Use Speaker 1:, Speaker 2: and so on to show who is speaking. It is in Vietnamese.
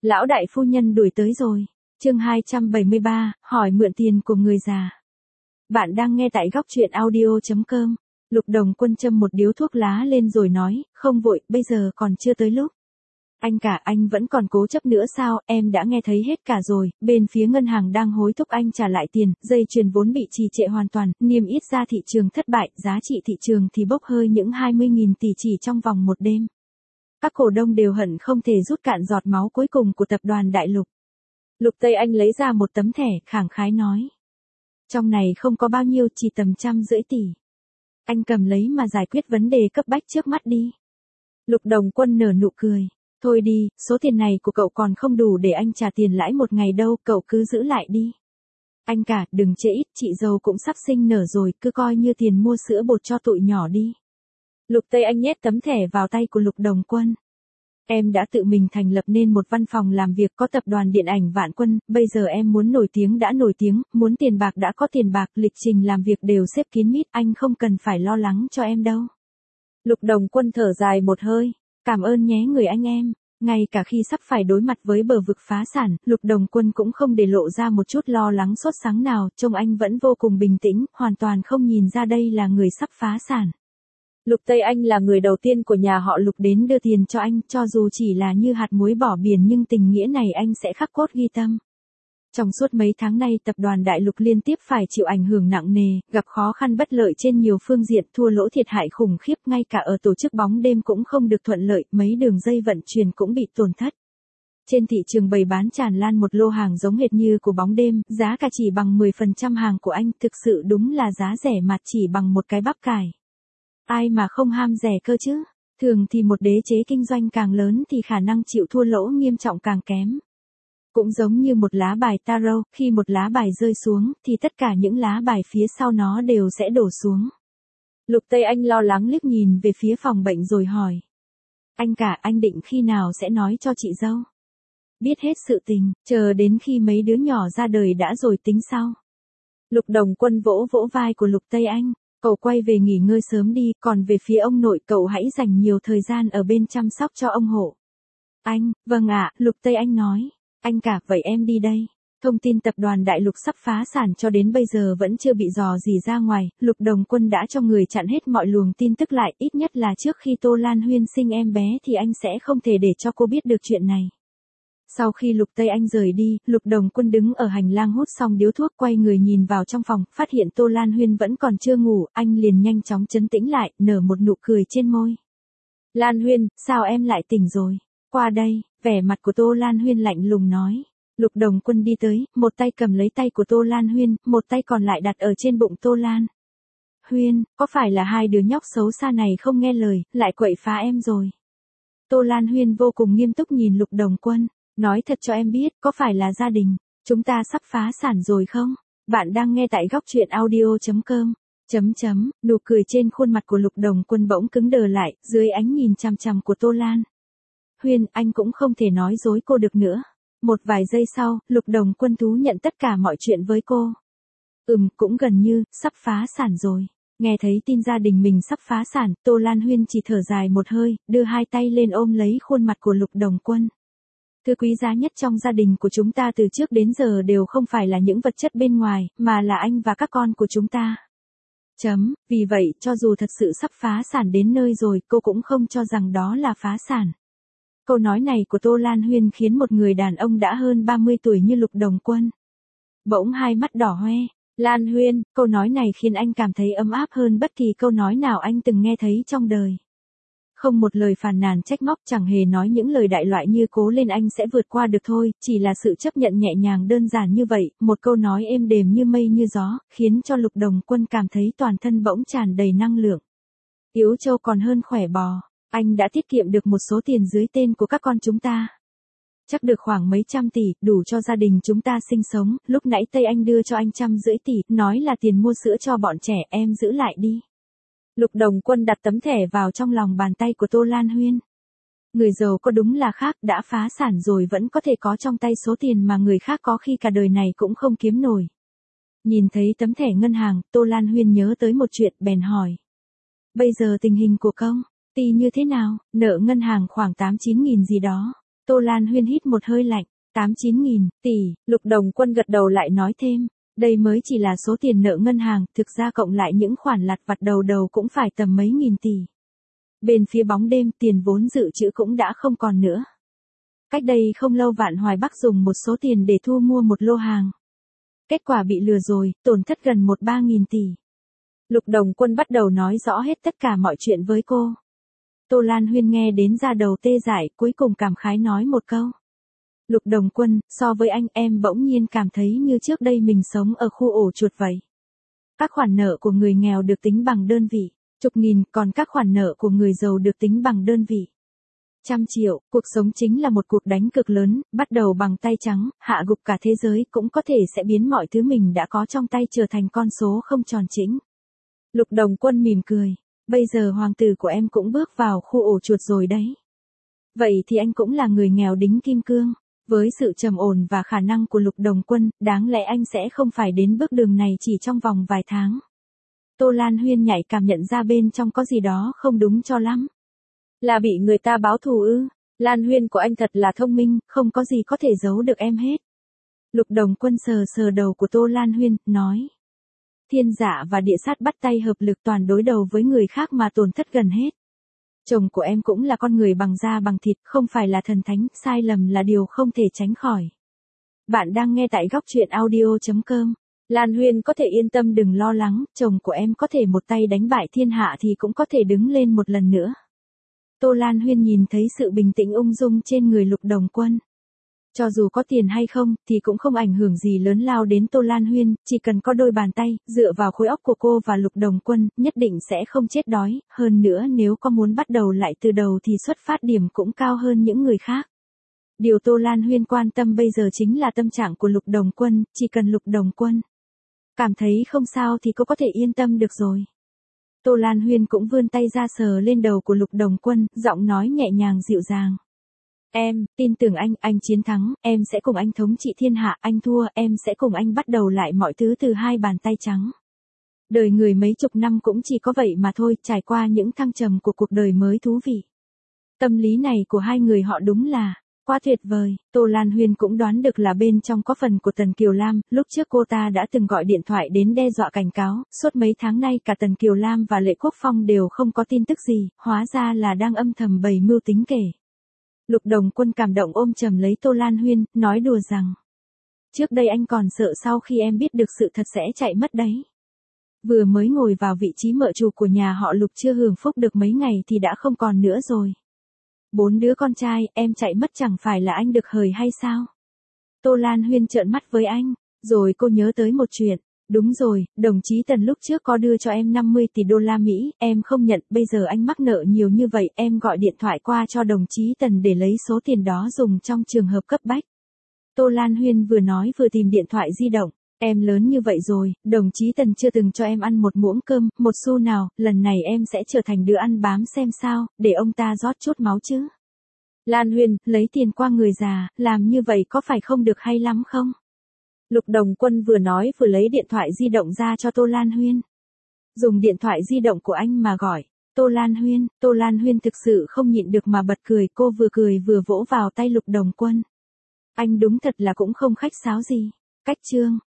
Speaker 1: Lão đại phu nhân đuổi tới rồi. Chương 273, hỏi mượn tiền của người già. Bạn đang nghe tại góc truyện audio.com. Lục Đồng Quân châm một điếu thuốc lá lên rồi nói, không vội, bây giờ còn chưa tới lúc. Anh cả, anh vẫn còn cố chấp nữa sao? Em đã nghe thấy hết cả rồi, bên phía ngân hàng đang hối thúc anh trả lại tiền, dây chuyền vốn bị trì trệ hoàn toàn, niêm yết ra thị trường thất bại, giá trị thị trường thì bốc hơi những 20.000 tỷ chỉ trong vòng một đêm. Các cổ đông đều hận không thể rút cạn giọt máu cuối cùng của tập đoàn Đại Lục. Lục Tây Anh lấy ra một tấm thẻ, khẳng khái nói. Trong này không có bao nhiêu, chỉ tầm 150 tỷ. Anh cầm lấy mà giải quyết vấn đề cấp bách trước mắt đi. Lục Đồng Quân nở nụ cười. Thôi đi, số tiền này của cậu còn không đủ để anh trả tiền lãi một ngày đâu, cậu cứ giữ lại đi. Anh cả, đừng trễ ít, chị dâu cũng sắp sinh nở rồi, cứ coi như tiền mua sữa bột cho tụi nhỏ đi. Lục Tây Anh nhét tấm thẻ vào tay của Lục Đồng Quân. Em đã tự mình thành lập nên một văn phòng làm việc có tập đoàn điện ảnh Vạn Quân, bây giờ em muốn nổi tiếng đã nổi tiếng, muốn tiền bạc đã có tiền bạc, lịch trình làm việc đều xếp kín mít, anh không cần phải lo lắng cho em đâu. Lục Đồng Quân thở dài một hơi, cảm ơn nhé người anh em. Ngay cả khi sắp phải đối mặt với bờ vực phá sản, Lục Đồng Quân cũng không để lộ ra một chút lo lắng sốt sắng nào, trông anh vẫn vô cùng bình tĩnh, hoàn toàn không nhìn ra đây là người sắp phá sản. Lục Tây Anh là người đầu tiên của nhà họ Lục đến đưa tiền cho anh, cho dù chỉ là như hạt muối bỏ biển nhưng tình nghĩa này anh sẽ khắc cốt ghi tâm. Trong suốt mấy tháng nay tập đoàn Đại Lục liên tiếp phải chịu ảnh hưởng nặng nề, gặp khó khăn bất lợi trên nhiều phương diện, thua lỗ thiệt hại khủng khiếp, ngay cả ở tổ chức bóng đêm cũng không được thuận lợi, mấy đường dây vận chuyển cũng bị tổn thất. Trên thị trường bày bán tràn lan một lô hàng giống hệt như của bóng đêm, giá cả chỉ bằng 10% hàng của anh, thực sự đúng là giá rẻ mặt chỉ bằng một cái bắp cải. Ai mà không ham rẻ cơ chứ? Thường thì một đế chế kinh doanh càng lớn thì khả năng chịu thua lỗ nghiêm trọng càng kém. Cũng giống như một lá bài tarot, khi một lá bài rơi xuống, thì tất cả những lá bài phía sau nó đều sẽ đổ xuống. Lục Tây Anh lo lắng liếc nhìn về phía phòng bệnh rồi hỏi. Anh cả, anh định khi nào sẽ nói cho chị dâu? Biết hết sự tình, chờ đến khi mấy đứa nhỏ ra đời đã rồi tính sau. Lục Đồng Quân vỗ vỗ vai của Lục Tây Anh. Cậu quay về nghỉ ngơi sớm đi, còn về phía ông nội cậu hãy dành nhiều thời gian ở bên chăm sóc cho ông hộ. Anh, vâng ạ, Lục Tây Anh nói. Anh cả, vậy em đi đây. Thông tin tập đoàn Đại Lục sắp phá sản cho đến bây giờ vẫn chưa bị dò dỉ ra ngoài, Lục Đồng Quân đã cho người chặn hết mọi luồng tin tức lại, ít nhất là trước khi Tô Lan Huyên sinh em bé thì anh sẽ không thể để cho cô biết được chuyện này. Sau khi Lục Tây Anh rời đi, Lục Đồng Quân đứng ở hành lang hút xong điếu thuốc quay người nhìn vào trong phòng, phát hiện Tô Lan Huyên vẫn còn chưa ngủ, anh liền nhanh chóng trấn tĩnh lại, nở một nụ cười trên môi. Lan Huyên, sao em lại tỉnh rồi? Qua đây, vẻ mặt của Tô Lan Huyên lạnh lùng nói. Lục Đồng Quân đi tới, một tay cầm lấy tay của Tô Lan Huyên, một tay còn lại đặt ở trên bụng Tô Lan. Huyên, có phải là hai đứa nhóc xấu xa này không nghe lời, lại quậy phá em rồi? Tô Lan Huyên vô cùng nghiêm túc nhìn Lục Đồng Quân. Nói thật cho em biết, có phải là gia đình chúng ta sắp phá sản rồi không? Bạn đang nghe tại góc truyện audio.com. Nụ cười trên khuôn mặt của Lục Đồng Quân bỗng cứng đờ lại, dưới ánh nhìn chằm chằm của Tô Lan. Huyên, anh cũng không thể nói dối cô được nữa. Một vài giây sau, Lục Đồng Quân thú nhận tất cả mọi chuyện với cô. Cũng gần như, sắp phá sản rồi. Nghe thấy tin gia đình mình sắp phá sản, Tô Lan Huyên chỉ thở dài một hơi, đưa hai tay lên ôm lấy khuôn mặt của Lục Đồng Quân. Thứ quý giá nhất trong gia đình của chúng ta từ trước đến giờ đều không phải là những vật chất bên ngoài, mà là anh và các con của chúng ta. Vì vậy, cho dù thật sự sắp phá sản đến nơi rồi, cô cũng không cho rằng đó là phá sản. Câu nói này của Tô Lan Huyên khiến một người đàn ông đã hơn 30 tuổi như Lục Đồng Quân bỗng hai mắt đỏ hoe. Lan Huyên, câu nói này khiến anh cảm thấy ấm áp hơn bất kỳ câu nói nào anh từng nghe thấy trong đời. Không một lời phàn nàn trách móc, chẳng hề nói những lời đại loại như cố lên anh sẽ vượt qua được thôi, chỉ là sự chấp nhận nhẹ nhàng đơn giản như vậy, một câu nói êm đềm như mây như gió, khiến cho Lục Đồng Quân cảm thấy toàn thân bỗng tràn đầy năng lượng. Yếu trâu còn hơn khỏe bò, anh đã tiết kiệm được một số tiền dưới tên của các con chúng ta. Chắc được khoảng mấy trăm tỷ, đủ cho gia đình chúng ta sinh sống, lúc nãy Tây Anh đưa cho anh 150 tỷ, nói là tiền mua sữa cho bọn trẻ, em giữ lại đi. Lục Đồng Quân đặt tấm thẻ vào trong lòng bàn tay của Tô Lan Huyên. Người giàu có đúng là khác, đã phá sản rồi vẫn có thể có trong tay số tiền mà người khác có khi cả đời này cũng không kiếm nổi. Nhìn thấy tấm thẻ ngân hàng, Tô Lan Huyên nhớ tới một chuyện bèn hỏi. Bây giờ tình hình của công ty như thế nào, nợ ngân hàng khoảng 8-9 nghìn gì đó. Tô Lan Huyên hít một hơi lạnh, 8-9 nghìn tỷ, Lục Đồng Quân gật đầu lại nói thêm, đây mới chỉ là số tiền nợ ngân hàng, thực ra cộng lại những khoản lặt vặt đầu đầu cũng phải tầm mấy nghìn tỷ. Bên phía bóng đêm tiền vốn dự trữ cũng đã không còn nữa. Cách đây không lâu Vạn Hoài Bắc dùng một số tiền để thu mua một lô hàng. Kết quả bị lừa rồi, tổn thất gần 1-3 nghìn tỷ. Lục Đồng Quân bắt đầu nói rõ hết tất cả mọi chuyện với cô. Tô Lan Huyên nghe đến da đầu tê dại, cuối cùng cảm khái nói một câu. Lục Đồng Quân, so với anh em bỗng nhiên cảm thấy như trước đây mình sống ở khu ổ chuột vậy. Các khoản nợ của người nghèo được tính bằng đơn vị, chục nghìn, còn các khoản nợ của người giàu được tính bằng đơn vị. 100 triệu, cuộc sống chính là một cuộc đánh cực lớn, bắt đầu bằng tay trắng, hạ gục cả thế giới, cũng có thể sẽ biến mọi thứ mình đã có trong tay trở thành con số không tròn chỉnh. Lục Đồng Quân mỉm cười, bây giờ hoàng tử của em cũng bước vào khu ổ chuột rồi đấy. Vậy thì anh cũng là người nghèo đính kim cương. Với sự trầm ổn và khả năng của Lục Đồng Quân, đáng lẽ anh sẽ không phải đến bước đường này chỉ trong vòng vài tháng. Tô Lan Huyên nhạy cảm nhận ra bên trong có gì đó không đúng cho lắm. Là bị người ta báo thù ư? Lan Huyên của anh thật là thông minh, không có gì có thể giấu được em hết. Lục Đồng Quân sờ sờ đầu của Tô Lan Huyên, nói. Thiên Dạ và Địa Sát bắt tay hợp lực toàn đối đầu với người khác mà tổn thất gần hết. Chồng của em cũng là con người bằng da bằng thịt, không phải là thần thánh, sai lầm là điều không thể tránh khỏi. Bạn đang nghe tại góc truyện audio.com. Lan Huyên có thể yên tâm đừng lo lắng, chồng của em có thể một tay đánh bại thiên hạ thì cũng có thể đứng lên một lần nữa. Tô Lan Huyên nhìn thấy sự bình tĩnh ung dung trên người Lục Đồng Quân. Cho dù có tiền hay không, thì cũng không ảnh hưởng gì lớn lao đến Tô Lan Huyên, chỉ cần có đôi bàn tay, dựa vào khối óc của cô và Lục Đồng Quân, nhất định sẽ không chết đói, hơn nữa nếu có muốn bắt đầu lại từ đầu thì xuất phát điểm cũng cao hơn những người khác. Điều Tô Lan Huyên quan tâm bây giờ chính là tâm trạng của Lục Đồng Quân, chỉ cần Lục Đồng Quân cảm thấy không sao thì cô có thể yên tâm được rồi. Tô Lan Huyên cũng vươn tay ra sờ lên đầu của Lục Đồng Quân, giọng nói nhẹ nhàng dịu dàng. Em, tin tưởng anh chiến thắng, em sẽ cùng anh thống trị thiên hạ, anh thua, em sẽ cùng anh bắt đầu lại mọi thứ từ hai bàn tay trắng. Đời người mấy chục năm cũng chỉ có vậy mà thôi, trải qua những thăng trầm của cuộc đời mới thú vị. Tâm lý này của hai người họ đúng là quá tuyệt vời. Tô Lan Huyên cũng đoán được là bên trong có phần của Tần Kiều Lam, lúc trước cô ta đã từng gọi điện thoại đến đe dọa cảnh cáo, suốt mấy tháng nay cả Tần Kiều Lam và Lệ Quốc Phong đều không có tin tức gì, hóa ra là đang âm thầm bày mưu tính kể. Lục Đồng Quân cảm động ôm chầm lấy Tô Lan Huyên, nói đùa rằng. Trước đây anh còn sợ sau khi em biết được sự thật sẽ chạy mất đấy. Vừa mới ngồi vào vị trí mợ chủ của nhà họ Lục chưa hưởng phúc được mấy ngày thì đã không còn nữa rồi. 4 đứa con trai, em chạy mất chẳng phải là anh được hời hay sao? Tô Lan Huyên trợn mắt với anh, rồi cô nhớ tới một chuyện. Đúng rồi, đồng chí Tần lúc trước có đưa cho em 50 tỷ đô la Mỹ, em không nhận, bây giờ anh mắc nợ nhiều như vậy, em gọi điện thoại qua cho đồng chí Tần để lấy số tiền đó dùng trong trường hợp cấp bách. Tô Lan Huyên vừa nói vừa tìm điện thoại di động, em lớn như vậy rồi, đồng chí Tần chưa từng cho em ăn một muỗng cơm, một xu nào, lần này em sẽ trở thành đứa ăn bám xem sao, để ông ta rót chút máu chứ. Lan Huyên, lấy tiền qua người già, làm như vậy có phải không được hay lắm không? Lục Đồng Quân vừa nói vừa lấy điện thoại di động ra cho Tô Lan Huyên. Dùng điện thoại di động của anh mà gọi. Tô Lan Huyên thực sự không nhịn được mà bật cười, cô vừa cười vừa vỗ vào tay Lục Đồng Quân. Anh đúng thật là cũng không khách sáo gì. Cách chương.